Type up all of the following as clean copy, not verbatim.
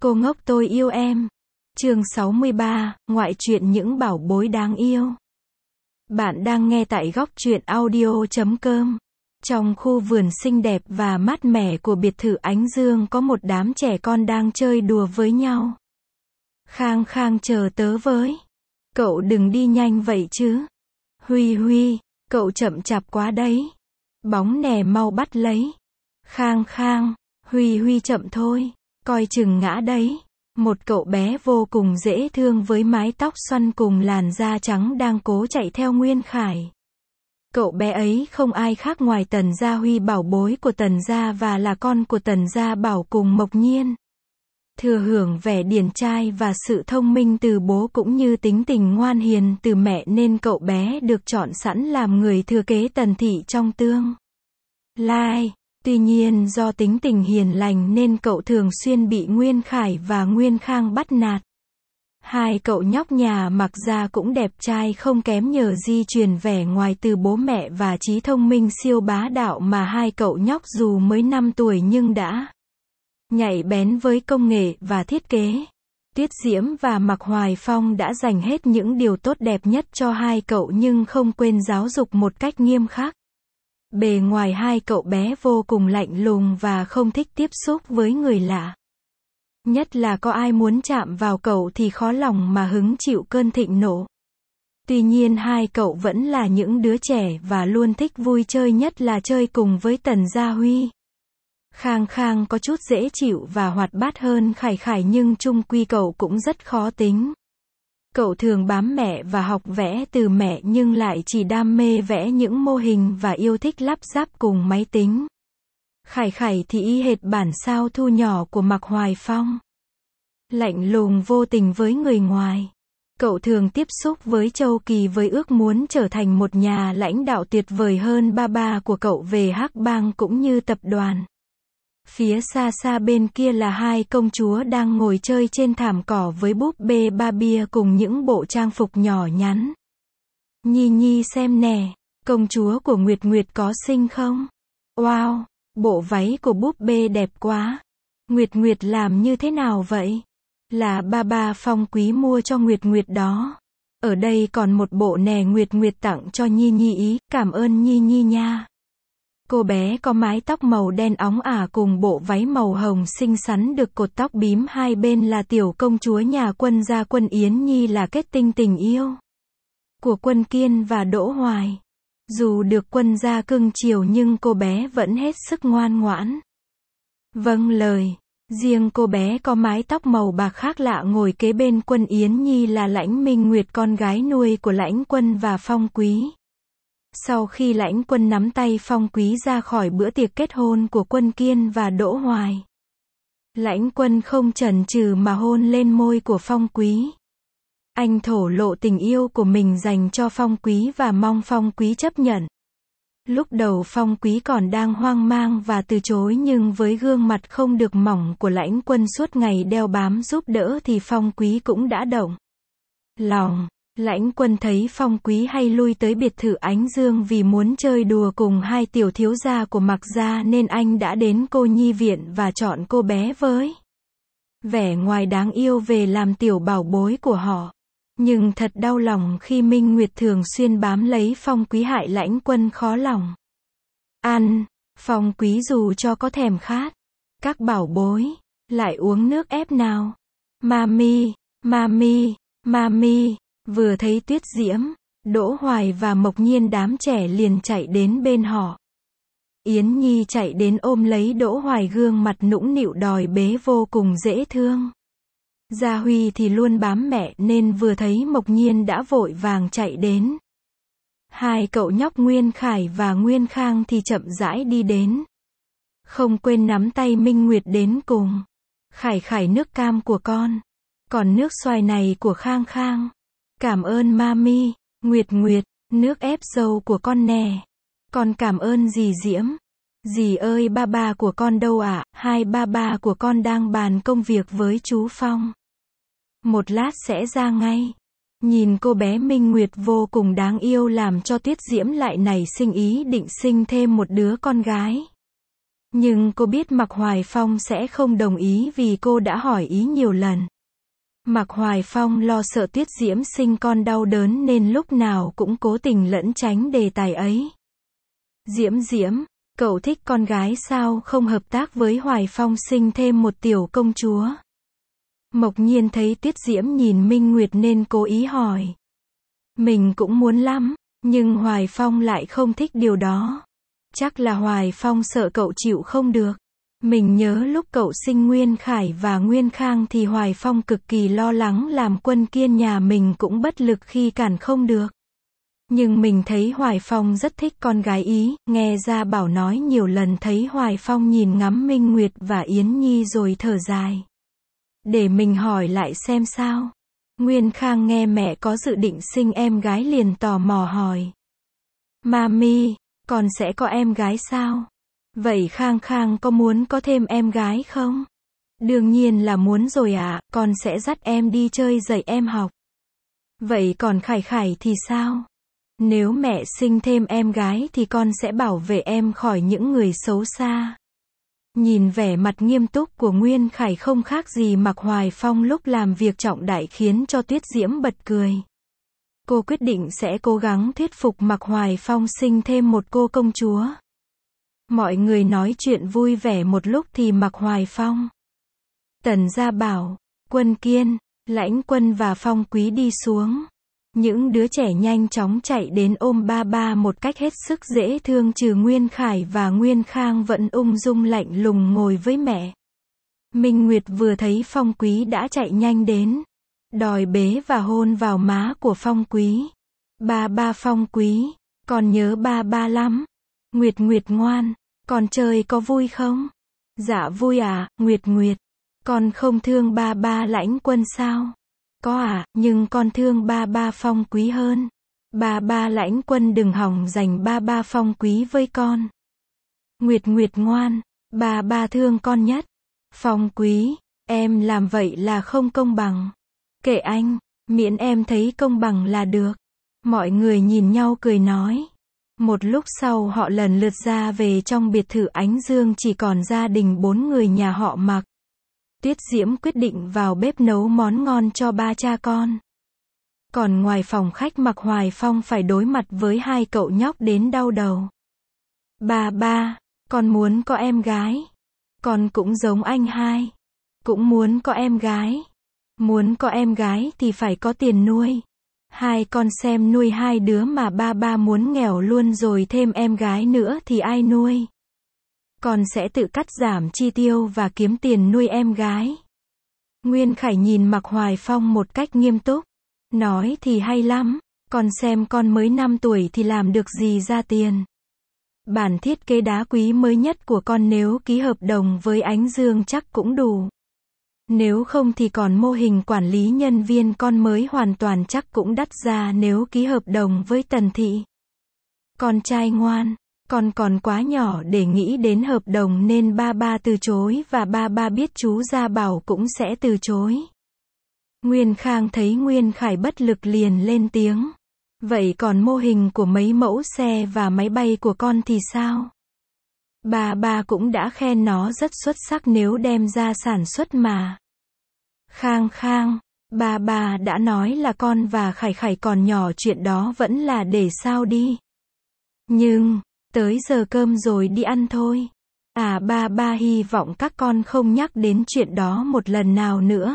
Cô ngốc tôi yêu em. Chương 63, ngoại truyện những bảo bối đáng yêu. Bạn đang nghe tại góc truyện audio.com. Trong khu vườn xinh đẹp và mát mẻ của biệt thự Ánh Dương có một đám trẻ con đang chơi đùa với nhau. Khang Khang chờ tớ với. Cậu đừng đi nhanh vậy chứ. Huy Huy, cậu chậm chạp quá đấy. Bóng nè mau bắt lấy. Khang Khang, Huy Huy chậm thôi. Coi chừng ngã đấy. Một cậu bé vô cùng dễ thương với mái tóc xoăn cùng làn da trắng đang cố chạy theo Nguyên Khải. Cậu bé ấy không ai khác ngoài Tần Gia Huy, bảo bối của Tần Gia và là con của Tần Gia Bảo cùng Mộc Nhiên. Thừa hưởng vẻ điển trai và sự thông minh từ bố cũng như tính tình ngoan hiền từ mẹ nên cậu bé được chọn sẵn làm người thừa kế Tần thị trong tương lai. Tuy nhiên do tính tình hiền lành nên cậu thường xuyên bị Nguyên Khải và Nguyên Khang bắt nạt. Hai cậu nhóc nhà Mặc Gia cũng đẹp trai không kém nhờ di truyền vẻ ngoài từ bố mẹ và trí thông minh siêu bá đạo mà hai cậu nhóc dù mới 5 tuổi nhưng đã nhạy bén với công nghệ và thiết kế. Tuyết Diễm và Mạc Hoài Phong đã dành hết những điều tốt đẹp nhất cho hai cậu nhưng không quên giáo dục một cách nghiêm khắc. Bề ngoài hai cậu bé vô cùng lạnh lùng và không thích tiếp xúc với người lạ. Nhất là có ai muốn chạm vào cậu thì khó lòng mà hứng chịu cơn thịnh nộ. Tuy nhiên hai cậu vẫn là những đứa trẻ và luôn thích vui chơi, nhất là chơi cùng với Tần Gia Huy. Khang Khang có chút dễ chịu và hoạt bát hơn Khải Khải nhưng chung quy cậu cũng rất khó tính. Cậu thường bám mẹ và học vẽ từ mẹ nhưng lại chỉ đam mê vẽ những mô hình và yêu thích lắp ráp cùng máy tính. Khải Khải thì y hệt bản sao thu nhỏ của Mạc Hoài Phong. Lạnh lùng vô tình với người ngoài. Cậu thường tiếp xúc với Châu Kỳ với ước muốn trở thành một nhà lãnh đạo tuyệt vời hơn ba của cậu về Hắc Bang cũng như tập đoàn. Phía xa xa bên kia là hai công chúa đang ngồi chơi trên thảm cỏ với búp bê Barbie cùng những bộ trang phục nhỏ nhắn. Nhi Nhi xem nè, công chúa của Nguyệt Nguyệt có xinh không? Wow, bộ váy của búp bê đẹp quá. Nguyệt Nguyệt làm như thế nào vậy? Là ba Phong Quý mua cho Nguyệt Nguyệt đó. Ở đây còn một bộ nè, Nguyệt Nguyệt tặng cho Nhi Nhi ý, cảm ơn Nhi Nhi nha. Cô bé có mái tóc màu đen óng ả cùng bộ váy màu hồng xinh xắn được cột tóc bím hai bên là tiểu công chúa nhà Quân Gia. Quân Yến Nhi là kết tinh tình yêu của Quân Kiên và Đỗ Hoài. Dù được Quân Gia cưng chiều nhưng cô bé vẫn hết sức ngoan ngoãn. Vâng lời. Riêng cô bé có mái tóc màu bạc khác lạ ngồi kế bên Quân Yến Nhi là Lãnh Minh Nguyệt, con gái nuôi của Lãnh Quân và Phong Quý. Sau khi Lãnh Quân nắm tay Phong Quý ra khỏi bữa tiệc kết hôn của Quân Kiên và Đỗ Hoài, Lãnh Quân không chần chừ mà hôn lên môi của Phong Quý. Anh thổ lộ tình yêu của mình dành cho Phong Quý và mong Phong Quý chấp nhận. Lúc đầu Phong Quý còn đang hoang mang và từ chối nhưng với gương mặt không được mỏng của Lãnh Quân suốt ngày đeo bám giúp đỡ thì Phong Quý cũng đã động lòng. Lãnh Quân thấy Phong Quý hay lui tới biệt thự Ánh Dương vì muốn chơi đùa cùng hai tiểu thiếu gia của Mạc Gia nên anh đã đến cô nhi viện và chọn cô bé với vẻ ngoài đáng yêu về làm tiểu bảo bối của họ. Nhưng thật đau lòng khi Minh Nguyệt thường xuyên bám lấy Phong Quý hại Lãnh Quân khó lòng ăn. Phong Quý dù cho có thèm khát, các bảo bối, lại uống nước ép nào. Mami, mami, mami. Vừa thấy Tuyết Diễm, Đỗ Hoài và Mộc Nhiên đám trẻ liền chạy đến bên họ. Yến Nhi chạy đến ôm lấy Đỗ Hoài, gương mặt nũng nịu đòi bế vô cùng dễ thương. Gia Huy thì luôn bám mẹ nên vừa thấy Mộc Nhiên đã vội vàng chạy đến. Hai cậu nhóc Nguyên Khải và Nguyên Khang thì chậm rãi đi đến. Không quên nắm tay Minh Nguyệt đến cùng. Khải Khải, nước cam của con. Còn nước xoài này của Khang Khang. Cảm ơn mami. Nguyệt Nguyệt, nước ép dâu của con nè. Con cảm ơn dì Diễm. Dì ơi, ba của con đâu ạ? Hai ba của con đang bàn công việc với chú Phong. Một lát sẽ ra ngay. Nhìn cô bé Minh Nguyệt vô cùng đáng yêu làm cho Tuyết Diễm lại nảy sinh ý định sinh thêm một đứa con gái. Nhưng cô biết Mạc Hoài Phong sẽ không đồng ý vì cô đã hỏi ý nhiều lần. Mạc Hoài Phong lo sợ Tuyết Diễm sinh con đau đớn nên lúc nào cũng cố tình lẩn tránh đề tài ấy. Diễm Diễm, cậu thích con gái sao không hợp tác với Hoài Phong sinh thêm một tiểu công chúa? Mộc Nhiên thấy Tuyết Diễm nhìn Minh Nguyệt nên cố ý hỏi. Mình cũng muốn lắm, nhưng Hoài Phong lại không thích điều đó. Chắc là Hoài Phong sợ cậu chịu không được. Mình nhớ lúc cậu sinh Nguyên Khải và Nguyên Khang thì Hoài Phong cực kỳ lo lắng làm Quân Kiên nhà mình cũng bất lực khi cản không được. Nhưng mình thấy Hoài Phong rất thích con gái Ý, nghe Gia Bảo nói nhiều lần thấy Hoài Phong nhìn ngắm Minh Nguyệt và Yến Nhi rồi thở dài. Để mình hỏi lại xem sao. Nguyên Khang nghe mẹ có dự định sinh em gái liền tò mò hỏi. Mami, con sẽ có em gái sao? Vậy Khang Khang có muốn có thêm em gái không? Đương nhiên là muốn rồi ạ, con sẽ dắt em đi chơi dạy em học. Vậy còn Khải Khải thì sao? Nếu mẹ sinh thêm em gái thì con sẽ bảo vệ em khỏi những người xấu xa. Nhìn vẻ mặt nghiêm túc của Nguyên Khải không khác gì Mạc Hoài Phong lúc làm việc trọng đại khiến cho Tuyết Diễm bật cười. Cô quyết định sẽ cố gắng thuyết phục Mạc Hoài Phong sinh thêm một cô công chúa. Mọi người nói chuyện vui vẻ một lúc thì Mạc Hoài Phong, Tần Gia Bảo, Quân Kiên, Lãnh Quân và Phong Quý đi xuống. Những đứa trẻ nhanh chóng chạy đến ôm ba ba một cách hết sức dễ thương trừ Nguyên Khải và Nguyên Khang vẫn ung dung lạnh lùng ngồi với mẹ. Minh Nguyệt vừa thấy Phong Quý đã chạy nhanh đến, đòi bế và hôn vào má của Phong Quý. Ba ba Phong Quý, con nhớ ba ba lắm. Nguyệt Nguyệt ngoan, con chơi có vui không? Dạ vui à, Nguyệt Nguyệt. Con không thương ba ba Lãnh Quân sao? Có à, nhưng con thương ba ba Phong Quý hơn. Ba ba Lãnh Quân đừng hỏng giành ba ba Phong Quý với con. Nguyệt Nguyệt ngoan, ba ba thương con nhất. Phong Quý, em làm vậy là không công bằng. Kệ anh, miễn em thấy công bằng là được. Mọi người nhìn nhau cười nói. Một lúc sau họ lần lượt ra về trong biệt thự Ánh Dương chỉ còn gia đình 4 người nhà họ Mạc. Tuyết Diễm quyết định vào bếp nấu món ngon cho ba cha con. Còn ngoài phòng khách Mạc Hoài Phong phải đối mặt với hai cậu nhóc đến đau đầu. Ba ba, con muốn có em gái. Con cũng giống anh hai. Cũng muốn có em gái. Muốn có em gái thì phải có tiền nuôi. Hai con xem nuôi hai đứa mà ba ba muốn nghèo luôn rồi thêm em gái nữa thì ai nuôi? Con sẽ tự cắt giảm chi tiêu và kiếm tiền nuôi em gái. Nguyên Khải nhìn Mạc Hoài Phong một cách nghiêm túc. Nói thì hay lắm, con xem con mới 5 tuổi thì làm được gì ra tiền. Bản thiết kế đá quý mới nhất của con nếu ký hợp đồng với Ánh Dương chắc cũng đủ. Nếu không thì còn mô hình quản lý nhân viên con mới hoàn toàn chắc cũng đắt ra nếu ký hợp đồng với Tần Thị. Con trai ngoan, con còn quá nhỏ để nghĩ đến hợp đồng nên ba ba từ chối và ba ba biết chú Gia Bảo cũng sẽ từ chối. Nguyên Khang thấy Nguyên Khải bất lực liền lên tiếng. Vậy còn mô hình của mấy mẫu xe và máy bay của con thì sao? Ba ba cũng đã khen nó rất xuất sắc nếu đem ra sản xuất mà. Khang Khang, ba ba đã nói là con và Khải Khải còn nhỏ chuyện đó vẫn là để sau đi. Nhưng, tới giờ cơm rồi đi ăn thôi. À ba ba hy vọng các con không nhắc đến chuyện đó một lần nào nữa.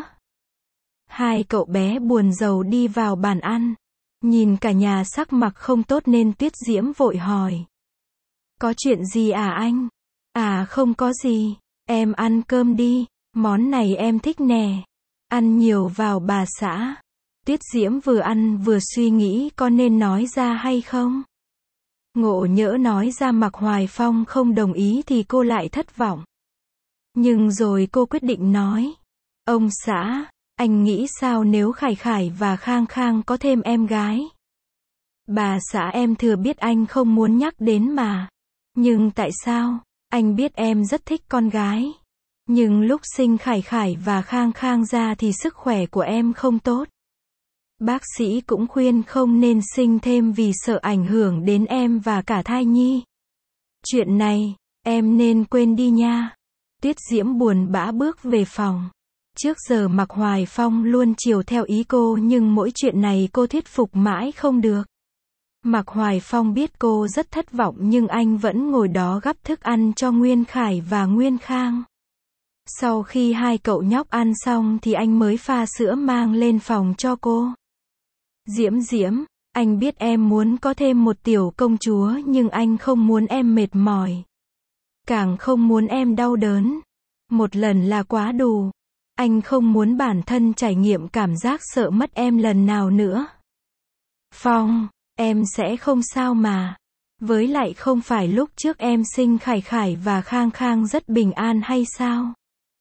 Hai cậu bé buồn rầu đi vào bàn ăn. Nhìn cả nhà sắc mặt không tốt nên Tuyết Diễm vội hỏi. Có chuyện gì à anh? À không có gì, em ăn cơm đi, món này em thích nè. Ăn nhiều vào bà xã. Tuyết Diễm vừa ăn vừa suy nghĩ có nên nói ra hay không. Ngộ nhỡ nói ra Mạc Hoài Phong không đồng ý thì cô lại thất vọng. Nhưng rồi cô quyết định nói. Ông xã, anh nghĩ sao nếu Khải Khải và Khang Khang có thêm em gái? Bà xã em thừa biết anh không muốn nhắc đến mà. Nhưng tại sao? Anh biết em rất thích con gái. Nhưng lúc sinh Khải Khải và Khang Khang ra thì sức khỏe của em không tốt. Bác sĩ cũng khuyên không nên sinh thêm vì sợ ảnh hưởng đến em và cả thai nhi. Chuyện này, Em nên quên đi nha. Tuyết Diễm buồn bã bước về phòng. Trước giờ Mạc Hoài Phong luôn chiều theo ý cô nhưng mỗi chuyện này cô thuyết phục mãi không được. Mạc Hoài Phong biết cô rất thất vọng nhưng anh vẫn ngồi đó gắp thức ăn cho Nguyên Khải và Nguyên Khang. Sau khi hai cậu nhóc ăn xong thì anh mới pha sữa mang lên phòng cho cô. Diễm Diễm, anh biết em muốn có thêm một tiểu công chúa nhưng anh không muốn em mệt mỏi. Càng không muốn em đau đớn. Một lần là quá đủ. Anh không muốn bản thân trải nghiệm cảm giác sợ mất em lần nào nữa. Phong, em sẽ không sao mà. Với lại không phải lúc trước em sinh Khải Khải và Khang Khang rất bình an hay sao?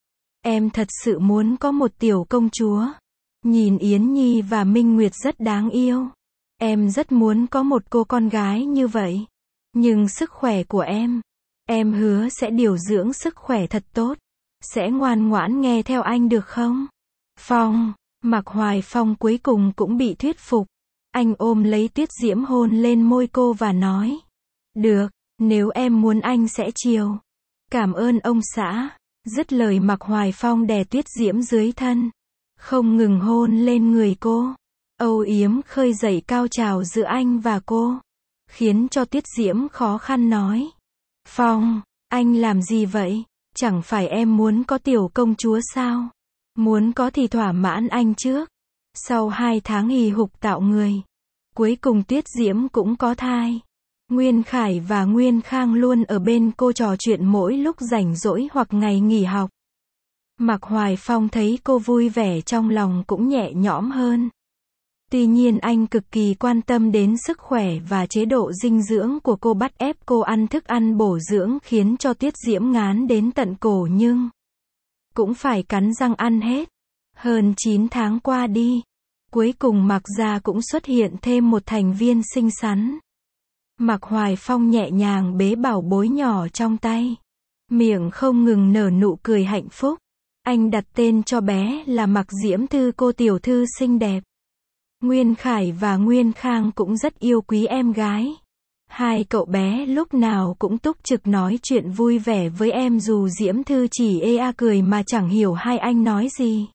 Em thật sự muốn có một tiểu công chúa. Nhìn Yến Nhi và Minh Nguyệt rất đáng yêu. Em rất muốn có một cô con gái như vậy. Nhưng sức khỏe của em hứa sẽ điều dưỡng sức khỏe thật tốt. Sẽ ngoan ngoãn nghe theo anh được không? Phong, Mạc Hoài Phong cuối cùng cũng bị thuyết phục. Anh ôm lấy Tuyết Diễm hôn lên môi cô và nói. Được, nếu em muốn anh sẽ chiều. Cảm ơn ông xã. Dứt lời Mạc Hoài Phong đè Tuyết Diễm dưới thân. Không ngừng hôn lên người cô. Âu yếm khơi dậy cao trào giữa anh và cô. Khiến cho Tuyết Diễm khó khăn nói. Phong, anh làm gì vậy? Chẳng phải em muốn có tiểu công chúa sao? Muốn có thì thỏa mãn anh trước. Sau 2 tháng hì hục tạo người. Cuối cùng Tuyết Diễm cũng có thai. Nguyên Khải và Nguyên Khang luôn ở bên cô trò chuyện mỗi lúc rảnh rỗi hoặc ngày nghỉ học. Mạc Hoài Phong thấy cô vui vẻ trong lòng cũng nhẹ nhõm hơn. Tuy nhiên anh cực kỳ quan tâm đến sức khỏe và chế độ dinh dưỡng của cô, bắt ép cô ăn thức ăn bổ dưỡng khiến cho Tuyết Diễm ngán đến tận cổ nhưng cũng phải cắn răng ăn hết. Hơn 9 tháng qua đi. Cuối cùng Mạc gia cũng xuất hiện thêm một thành viên xinh xắn. Mạc Hoài Phong nhẹ nhàng bế bảo bối nhỏ trong tay. Miệng không ngừng nở nụ cười hạnh phúc. Anh đặt tên cho bé là Mạc Diễm Thư, cô tiểu thư xinh đẹp. Nguyên Khải và Nguyên Khang cũng rất yêu quý em gái. Hai cậu bé lúc nào cũng túc trực nói chuyện vui vẻ với em dù Diễm Thư chỉ cười mà chẳng hiểu hai anh nói gì.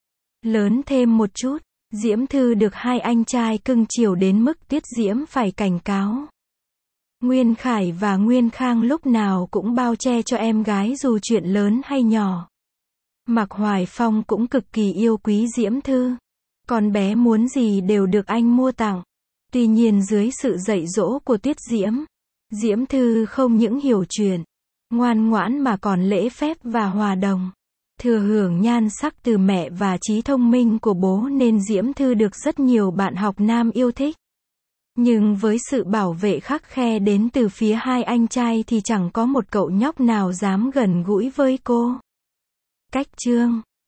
Lớn thêm một chút, Diễm Thư được hai anh trai cưng chiều đến mức Tuyết Diễm phải cảnh cáo. Nguyên Khải và Nguyên Khang lúc nào cũng bao che cho em gái dù chuyện lớn hay nhỏ. Mạc Hoài Phong cũng cực kỳ yêu quý Diễm Thư. Con bé muốn gì đều được anh mua tặng. Tuy nhiên dưới sự dạy dỗ của Tuyết Diễm, Diễm Thư không những hiểu chuyện, ngoan ngoãn mà còn lễ phép và hòa đồng. Thừa hưởng nhan sắc từ mẹ và trí thông minh của bố nên Diễm Thư được rất nhiều bạn học nam yêu thích. Nhưng với sự bảo vệ khắt khe đến từ phía hai anh trai thì chẳng có một cậu nhóc nào dám gần gũi với cô. Cách chương